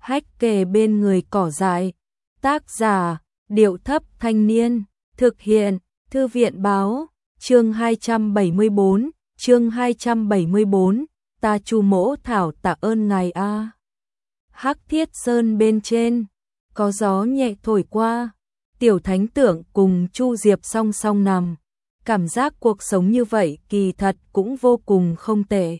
Hách kề bên người cỏ dại. Tác giả, Điệu Thấp Thanh Niên. Thực hiện, Thư viện Báo. Chương 274, chương 274, ta Chu Mỗ Thảo tạ ơn ngài a. Hắc Thiết Sơn bên trên, có gió nhẹ thổi qua, Tiểu Thánh Tượng cùng Chu Diệp song song nằm. Cảm giác cuộc sống như vậy kỳ thật cũng vô cùng không tệ.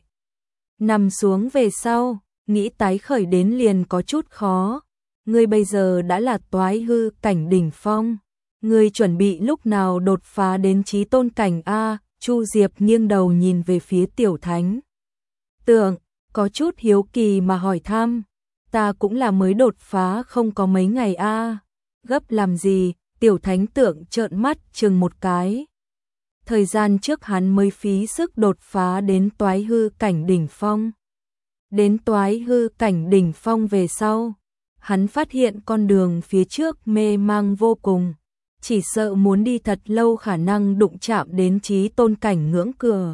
Nằm xuống về sau, nghĩ tái khởi đến liền có chút khó. Ngươi bây giờ đã là toái hư cảnh đỉnh phong. Ngươi chuẩn bị lúc nào đột phá đến chí tôn cảnh a? Chu Diệp nghiêng đầu nhìn về phía Tiểu Thánh Tượng, có chút hiếu kỳ mà hỏi thăm. Ta cũng là mới đột phá không có mấy ngày a. Gấp làm gì? Tiểu Thánh Tượng trợn mắt chừng một cái. Thời gian trước hắn mới phí sức đột phá đến toái hư cảnh đỉnh phong. Đến toái hư cảnh đỉnh phong về sau, hắn phát hiện con đường phía trước mê mang vô cùng. Chỉ sợ muốn đi thật lâu khả năng đụng chạm đến chí tôn cảnh ngưỡng cửa.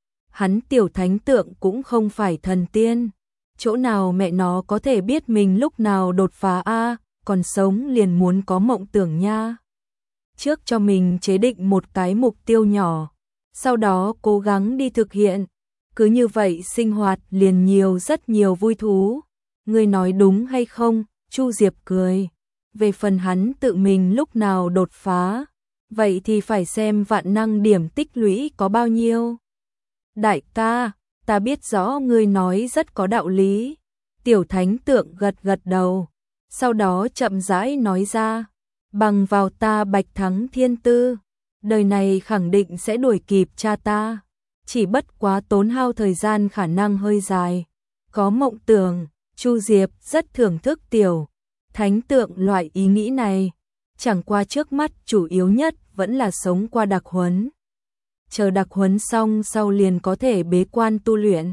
Hắn Tiểu Thánh Tượng cũng không phải thần tiên. Chỗ nào mẹ nó có thể biết mình lúc nào đột phá a, còn sống liền muốn có mộng tưởng nha. Trước cho mình chế định một cái mục tiêu nhỏ, sau đó cố gắng đi thực hiện. Cứ như vậy sinh hoạt liền nhiều rất nhiều vui thú. Ngươi nói đúng hay không? Chu Diệp cười. Về phần hắn tự mình lúc nào đột phá, vậy thì phải xem vạn năng điểm tích lũy có bao nhiêu. Đại ca, ta biết rõ ngươi nói rất có đạo lý. Tiểu Thánh Tượng gật gật đầu, sau đó chậm rãi nói ra. Bằng vào ta Bạch Thắng Thiên Tư, đời này khẳng định sẽ đuổi kịp cha ta. Chỉ bất quá tốn hao thời gian khả năng hơi dài. Có mộng tưởng, Chu Diệp rất thưởng thức Tiểu Thánh Tượng loại ý nghĩ này. Chẳng qua trước mắt chủ yếu nhất vẫn là sống qua đặc huấn. Chờ đặc huấn xong sau liền có thể bế quan tu luyện.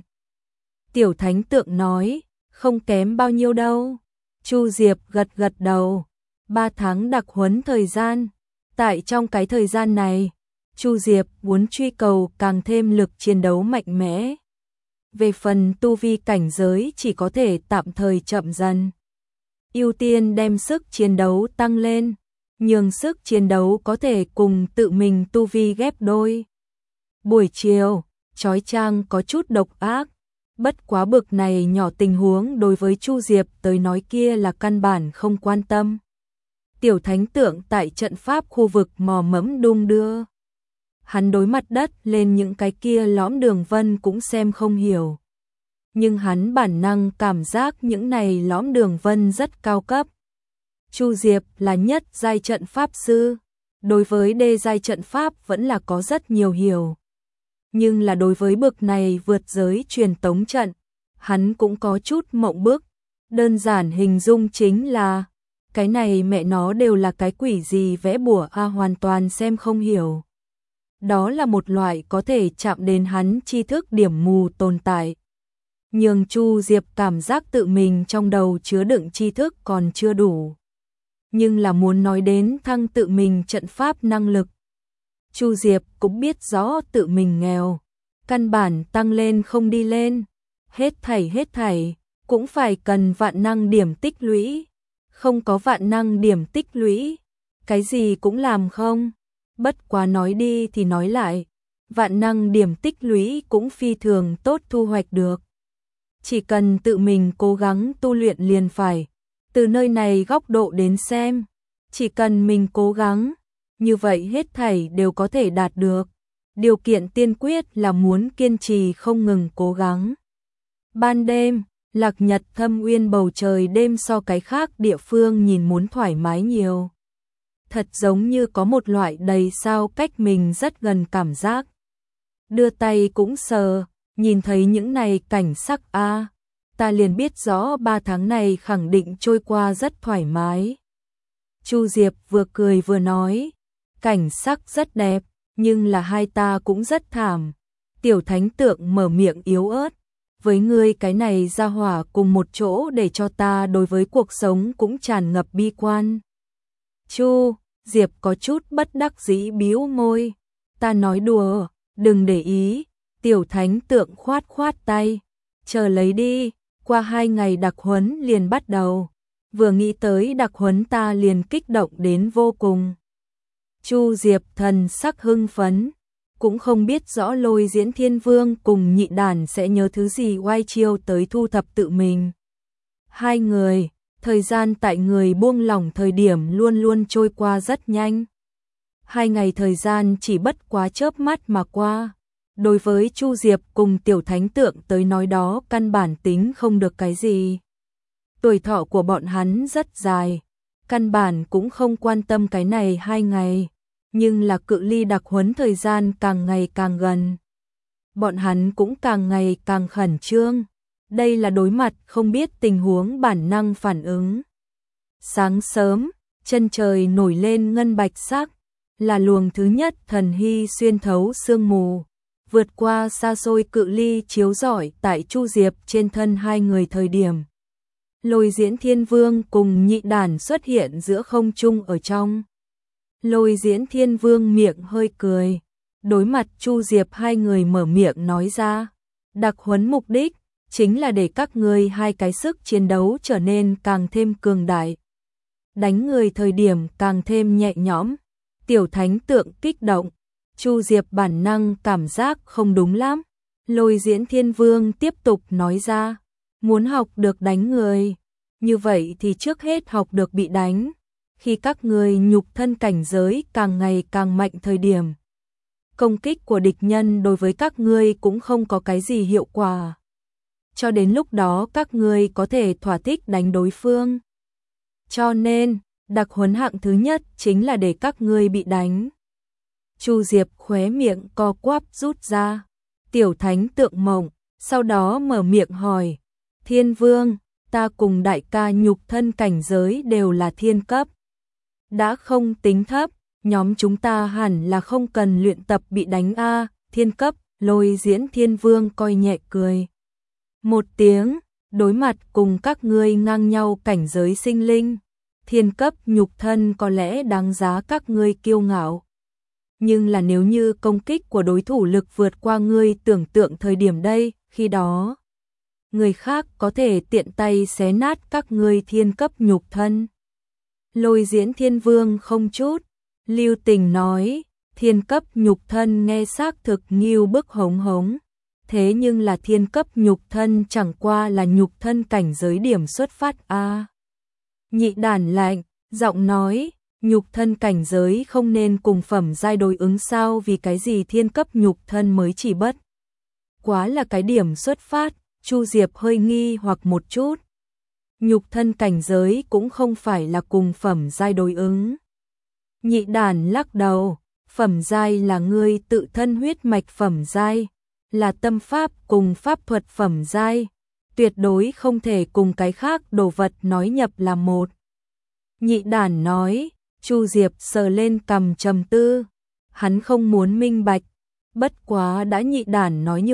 Tiểu Thánh Tượng nói, không kém bao nhiêu đâu. Chu Diệp gật gật đầu. 3 tháng đặc huấn thời gian. Tại trong cái thời gian này, Chu Diệp muốn truy cầu càng thêm lực chiến đấu mạnh mẽ. Về phần tu vi cảnh giới chỉ có thể tạm thời chậm dần. Ưu tiên đem sức chiến đấu tăng lên, nhường sức chiến đấu có thể cùng tự mình tu vi ghép đôi. Buổi chiều, chói chang có chút độc ác. Bất quá bực này nhỏ tình huống đối với Chu Diệp tới nói kia là căn bản không quan tâm. Tiểu Thánh Tượng tại trận pháp khu vực mò mẫm đung đưa. Hắn đối mặt đất lên những cái kia lõm đường vân cũng xem không hiểu. Nhưng hắn bản năng cảm giác những này lõm đường vân rất cao cấp. Chu Diệp là nhất giai trận pháp sư. Đối với đê giai trận pháp vẫn là có rất nhiều hiểu. Nhưng là đối với bực này vượt giới truyền tống trận, hắn cũng có chút mộng bức. Đơn giản hình dung chính là cái này mẹ nó đều là cái quỷ gì vẽ bùa a, hoàn toàn xem không hiểu. Đó là một loại có thể chạm đến hắn tri thức điểm mù tồn tại. Nhưng Chu Diệp cảm giác tự mình trong đầu chứa đựng tri thức còn chưa đủ. Nhưng là muốn nói đến thăng tự mình trận pháp năng lực. Chu Diệp cũng biết rõ tự mình nghèo. Căn bản tăng lên không đi lên. Hết thảy cũng phải cần vạn năng điểm tích lũy. Không có vạn năng điểm tích lũy, cái gì cũng làm không. Bất quá nói đi thì nói lại, vạn năng điểm tích lũy cũng phi thường tốt thu hoạch được. Chỉ cần tự mình cố gắng tu luyện liền phải. Từ nơi này góc độ đến xem, chỉ cần mình cố gắng, như vậy hết thảy đều có thể đạt được. Điều kiện tiên quyết là muốn kiên trì không ngừng cố gắng. Ban đêm, Lạc Nhật Thâm Uyên bầu trời đêm so cái khác địa phương nhìn muốn thoải mái nhiều. Thật giống như có một loại đầy sao cách mình rất gần cảm giác. Đưa tay cũng sờ, nhìn thấy những này cảnh sắc a, ta liền biết rõ 3 tháng này khẳng định trôi qua rất thoải mái. Chu Diệp vừa cười vừa nói, cảnh sắc rất đẹp, nhưng là hai ta cũng rất thảm. Tiểu Thánh Tượng mở miệng yếu ớt. Với ngươi cái này ra hỏa cùng một chỗ để cho ta đối với cuộc sống cũng tràn ngập bi quan. Chu Diệp có chút bất đắc dĩ bĩu môi. Ta nói đùa, đừng để ý. Tiểu Thánh Tượng khoát khoát tay. Chờ lấy đi, Qua 2 ngày đặc huấn liền bắt đầu. Vừa nghĩ tới đặc huấn ta liền kích động đến vô cùng. Chu Diệp thần sắc hưng phấn, cũng không biết rõ Lôi Diễn Thiên Vương cùng Nhị Đàn sẽ nhớ thứ gì oai chiêu tới thu thập tự mình. Hai người, thời gian tại người buông lỏng thời điểm luôn luôn trôi qua rất nhanh. 2 ngày thời gian chỉ bất quá chớp mắt mà qua. Đối với Chu Diệp cùng Tiểu Thánh Tượng tới nói đó căn bản tính không được cái gì. Tuổi thọ của bọn hắn rất dài, căn bản cũng không quan tâm cái này 2 ngày, nhưng là cự ly đặc huấn thời gian càng ngày càng gần. Bọn hắn cũng càng ngày càng khẩn trương, đây là đối mặt không biết tình huống bản năng phản ứng. Sáng sớm, chân trời nổi lên ngân bạch sắc, là luồng thứ nhất thần hy xuyên thấu sương mù, vượt qua xa xôi cự ly chiếu rọi tại Chu Diệp trên thân hai người thời điểm. Lôi Diễn Thiên Vương cùng Nhị Đàn xuất hiện giữa không trung ở trong. Lôi Diễn Thiên Vương miệng hơi cười, đối mặt Chu Diệp hai người mở miệng nói ra, đặc huấn mục đích chính là để các ngươi hai cái sức chiến đấu trở nên càng thêm cường đại, đánh người thời điểm càng thêm nhẹ nhõm. Tiểu Thánh Tượng kích động, Chu Diệp bản năng cảm giác không đúng lắm. Lôi Diễn Thiên Vương tiếp tục nói ra, muốn học được đánh người, như vậy thì trước hết học được bị đánh. Khi các người nhục thân cảnh giới càng ngày càng mạnh thời điểm, công kích của địch nhân đối với các ngươi cũng không có cái gì hiệu quả. Cho đến lúc đó các ngươi có thể thỏa thích đánh đối phương. Cho nên, đặc huấn hạng thứ nhất chính là để các ngươi bị đánh. Chu Diệp khóe miệng co quắp rút ra. Tiểu Thánh Tượng mộng, sau đó mở miệng hỏi, Thiên Vương, ta cùng đại ca nhục thân cảnh giới đều là thiên cấp. Đã không tính thấp, nhóm chúng ta hẳn là không cần luyện tập bị đánh a. Thiên cấp. Lôi Diễn Thiên Vương coi nhẹ cười một tiếng, đối mặt cùng các ngươi ngang nhau cảnh giới sinh linh, thiên cấp nhục thân có lẽ đáng giá các ngươi kiêu ngạo. Nhưng là nếu như công kích của đối thủ lực vượt qua ngươi tưởng tượng thời điểm đây, khi đó người khác có thể tiện tay xé nát các ngươi thiên cấp nhục thân. Lôi Diễn Thiên Vương không chút lưu tình nói, thiên cấp nhục thân nghe xác thực nghiêu bức hống hống, thế nhưng là thiên cấp nhục thân chẳng qua là nhục thân cảnh giới điểm xuất phát a. Nhị Đàn lạnh, giọng nói, nhục thân cảnh giới không nên cùng phẩm giai đối ứng sao, vì cái gì thiên cấp nhục thân mới chỉ bất quá là cái điểm xuất phát. Chu Diệp hơi nghi hoặc một chút. Nhục thân cảnh giới cũng không phải là cùng phẩm giai đối ứng. Nhị Đàn lắc đầu, phẩm giai là ngươi tự thân huyết mạch phẩm giai, là tâm pháp cùng pháp thuật phẩm giai, tuyệt đối không thể cùng cái khác đồ vật nói nhập là một. Nhị Đàn nói. Chu Diệp sờ lên cằm trầm tư, hắn không muốn minh bạch, bất quá đã Nhị Đàn nói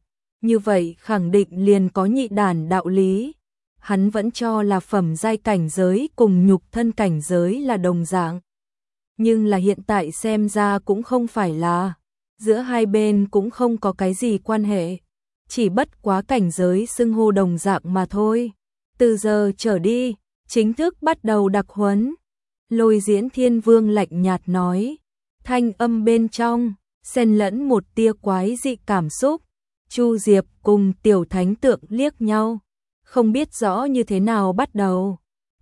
như vậy khẳng định liền có Nhị Đàn đạo lý. Hắn vẫn cho là phẩm giai cảnh giới cùng nhục thân cảnh giới là đồng dạng, nhưng là hiện tại xem ra cũng không phải là, giữa hai bên cũng không có cái gì quan hệ, chỉ bất quá cảnh giới xưng hô đồng dạng mà thôi. Từ giờ trở đi, chính thức bắt đầu đặc huấn. Lôi Diễn Thiên Vương lạnh nhạt nói, thanh âm bên trong xen lẫn một tia quái dị cảm xúc. Chu Diệp cùng Tiểu Thánh Tượng liếc nhau, không biết rõ như thế nào bắt đầu.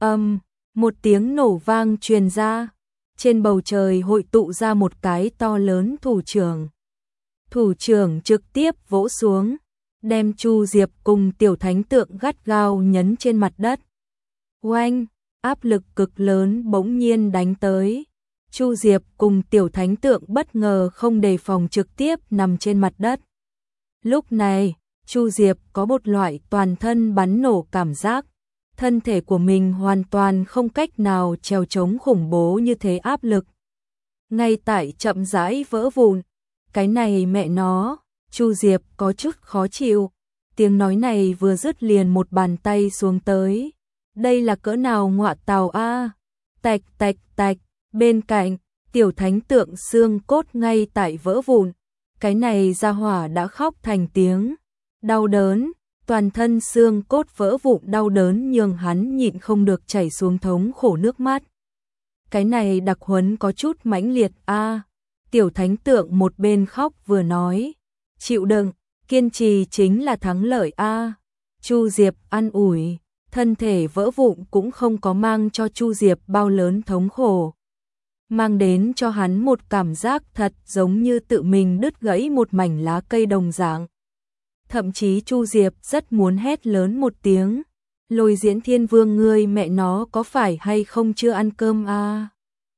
Một tiếng nổ vang truyền ra, trên bầu trời hội tụ ra một cái to lớn thủ trưởng. Thủ trưởng trực tiếp vỗ xuống, đem Chu Diệp cùng Tiểu Thánh Tượng gắt gao nhấn trên mặt đất. Oanh! Áp lực cực lớn bỗng nhiên đánh tới. Chu Diệp cùng Tiểu Thánh Tượng bất ngờ không đề phòng trực tiếp nằm trên mặt đất. Lúc này, Chu Diệp có một loại toàn thân bắn nổ cảm giác. Thân thể của mình hoàn toàn không cách nào trèo chống khủng bố như thế áp lực. Ngay tại chậm rãi vỡ vụn. Cái này mẹ nó, Chu Diệp có chút khó chịu. Tiếng nói này vừa dứt liền một bàn tay xuống tới. Đây là cỡ nào ngọa tào a. Tạch tạch tạch, bên cạnh, Tiểu Thánh Tượng xương cốt ngay tại vỡ vụn. Cái này ra hỏa đã khóc thành tiếng. Đau đớn, toàn thân xương cốt vỡ vụn đau đớn nhường hắn nhịn không được chảy xuống thống khổ nước mắt. Cái này đặc huấn có chút mãnh liệt a. Tiểu thánh tượng một bên khóc vừa nói, chịu đựng, kiên trì chính là thắng lợi a. Chu Diệp an ủi, thân thể vỡ vụn cũng không có mang cho Chu Diệp bao lớn thống khổ, mang đến cho hắn một cảm giác thật giống như tự mình đứt gãy một mảnh lá cây đồng dạng. Thậm chí Chu Diệp rất muốn hét lớn một tiếng, Lôi Diễn Thiên Vương ngươi mẹ nó có phải hay không chưa ăn cơm a?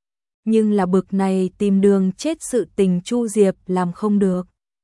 Nhưng là bực này tìm đường chết sự tình Chu Diệp làm không được.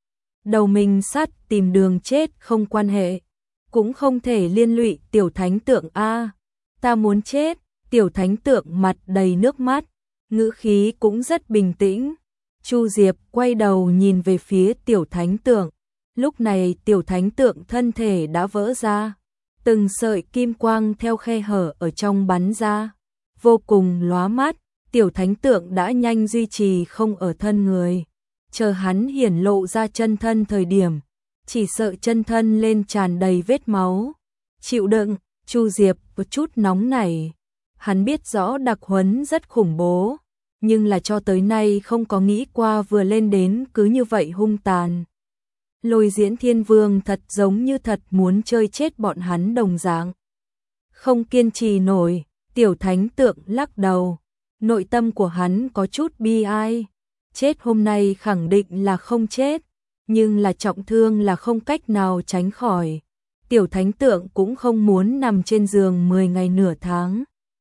Đầu mình sắt tìm đường chết không quan hệ, cũng không thể liên lụy tiểu thánh tượng a. Ta muốn chết. Tiểu thánh tượng mặt đầy nước mắt, ngữ khí cũng rất bình tĩnh. Chu Diệp quay đầu nhìn về phía tiểu thánh tượng. Lúc này tiểu thánh tượng thân thể đã vỡ ra, từng sợi kim quang theo khe hở ở trong bắn ra, vô cùng lóa mắt. Tiểu thánh tượng đã nhanh duy trì không ở thân người, chờ hắn hiển lộ ra chân thân thời điểm, chỉ sợ chân thân lên tràn đầy vết máu. Chịu đựng. Chu Diệp một chút nóng nảy, hắn biết rõ đặc huấn rất khủng bố, nhưng là cho tới nay không có nghĩ qua vừa lên đến cứ như vậy hung tàn. Lôi Diễn Thiên Vương thật giống như thật muốn chơi chết bọn hắn đồng dạng. Không kiên trì nổi, tiểu thánh tượng lắc đầu, nội tâm của hắn có chút bi ai. Chết hôm nay khẳng định là không chết, nhưng là trọng thương là không cách nào tránh khỏi. Tiểu thánh tượng cũng không muốn nằm trên giường 10 ngày nửa tháng.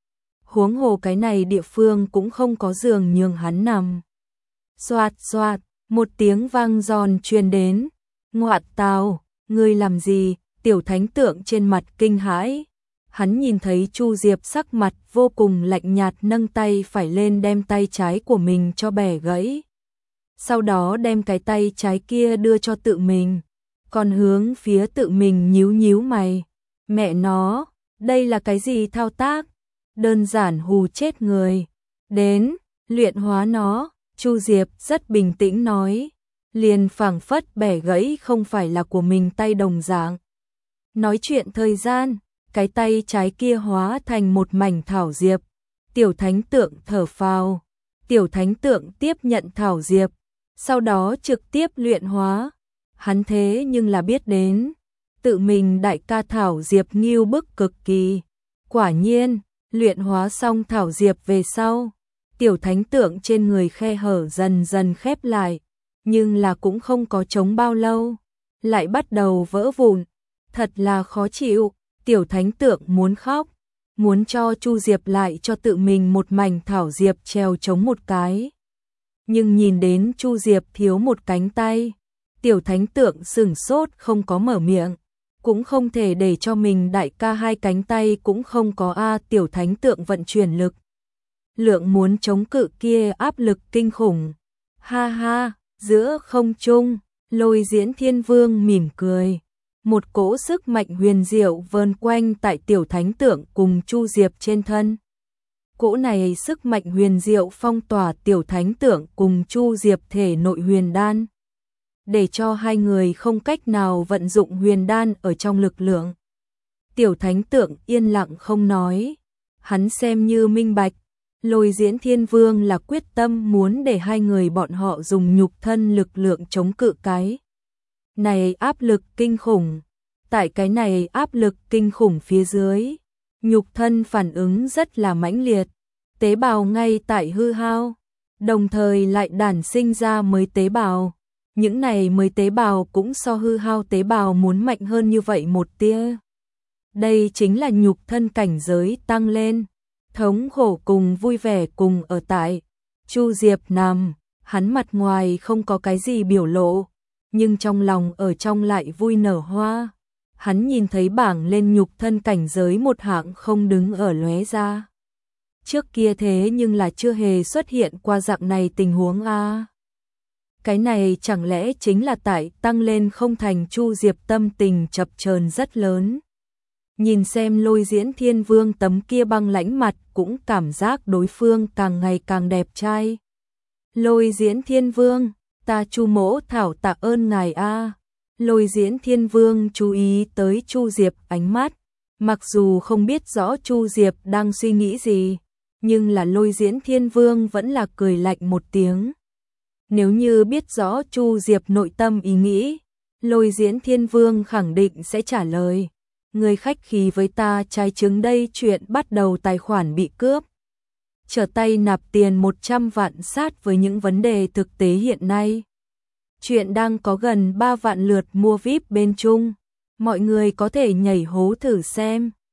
Huống hồ cái này địa phương cũng không có giường nhường hắn nằm. Xoạt xoạt, một tiếng vang giòn truyền đến. Ngoạn tào, ngươi làm gì? Tiểu thánh tượng trên mặt kinh hãi. Hắn nhìn thấy Chu Diệp sắc mặt vô cùng lạnh nhạt nâng tay phải lên đem tay trái của mình cho bẻ gãy. Sau đó đem cái tay trái kia đưa cho tự mình, còn hướng phía tự mình nhíu nhíu mày. Mẹ nó, đây là cái gì thao tác? Đơn giản hù chết người. Đến, luyện hóa nó, Chu Diệp rất bình tĩnh nói, liền phảng phất bẻ gãy không phải là của mình tay đồng dạng. Nói chuyện thời gian, cái tay trái kia hóa thành một mảnh thảo diệp. Tiểu thánh tượng thở phào, tiểu thánh tượng tiếp nhận thảo diệp, sau đó trực tiếp luyện hóa. Hắn thế nhưng là biết đến, tự mình đại ca thảo diệp nghiêu bức cực kỳ. Quả nhiên, luyện hóa xong thảo diệp về sau, tiểu thánh tượng trên người khe hở dần dần khép lại, nhưng là cũng không có chống bao lâu, lại bắt đầu vỡ vụn. Thật là khó chịu, tiểu thánh tượng muốn khóc, muốn cho Chu Diệp lại cho tự mình một mảnh thảo diệp treo chống một cái. Nhưng nhìn đến Chu Diệp thiếu một cánh tay, tiểu thánh tượng sửng sốt không có mở miệng, cũng không thể để cho mình đại ca hai cánh tay cũng không có a. Tiểu thánh tượng vận chuyển lực lượng muốn chống cự kia áp lực kinh khủng. Ha ha, giữa không trung, Lôi Diễn Thiên Vương mỉm cười. Một cỗ sức mạnh huyền diệu vờn quanh tại tiểu thánh tượng cùng Chu Diệp trên thân. Cỗ này sức mạnh huyền diệu phong tỏa tiểu thánh tượng cùng Chu Diệp thể nội huyền đan, để cho hai người không cách nào vận dụng huyền đan ở trong lực lượng. Tiểu thánh tượng yên lặng không nói, hắn xem như minh bạch, Lôi Diễn Thiên Vương là quyết tâm muốn để hai người bọn họ dùng nhục thân lực lượng chống cự cái này áp lực kinh khủng. Tại cái này áp lực kinh khủng phía dưới, nhục thân phản ứng rất là mãnh liệt, tế bào ngay tại hư hao, đồng thời lại đản sinh ra mới tế bào. Những này mới tế bào cũng so hư hao tế bào muốn mạnh hơn như vậy một tia. Đây chính là nhục thân cảnh giới tăng lên, thống khổ cùng vui vẻ cùng ở tại. Chu Diệp nằm, hắn mặt ngoài không có cái gì biểu lộ, nhưng trong lòng ở trong lại vui nở hoa. Hắn nhìn thấy bảng lên nhục thân cảnh giới một hạng không đứng ở lóe ra. Trước kia thế nhưng là chưa hề xuất hiện qua dạng này tình huống a. Cái này chẳng lẽ chính là tại tăng lên không thành. Chu Diệp tâm tình chập chờn rất lớn. Nhìn xem Lôi Diễn Thiên Vương tấm kia băng lãnh mặt cũng cảm giác đối phương càng ngày càng đẹp trai. Lôi Diễn Thiên Vương, ta Chu mỗ thảo tạ ơn ngài a. Lôi Diễn Thiên Vương chú ý tới Chu Diệp ánh mắt, mặc dù không biết rõ Chu Diệp đang suy nghĩ gì, nhưng là Lôi Diễn Thiên Vương vẫn là cười lạnh một tiếng. Nếu như biết rõ Chu Diệp nội tâm ý nghĩ, Lôi Diễn Thiên Vương khẳng định sẽ trả lời. Người khách khí với ta trái trứng đây, chuyện bắt đầu tài khoản bị cướp. Trở tay nạp tiền 100 vạn sát với những vấn đề thực tế hiện nay. Chuyện đang có gần 3 vạn lượt mua VIP bên Trung. Mọi người có thể nhảy hố thử xem.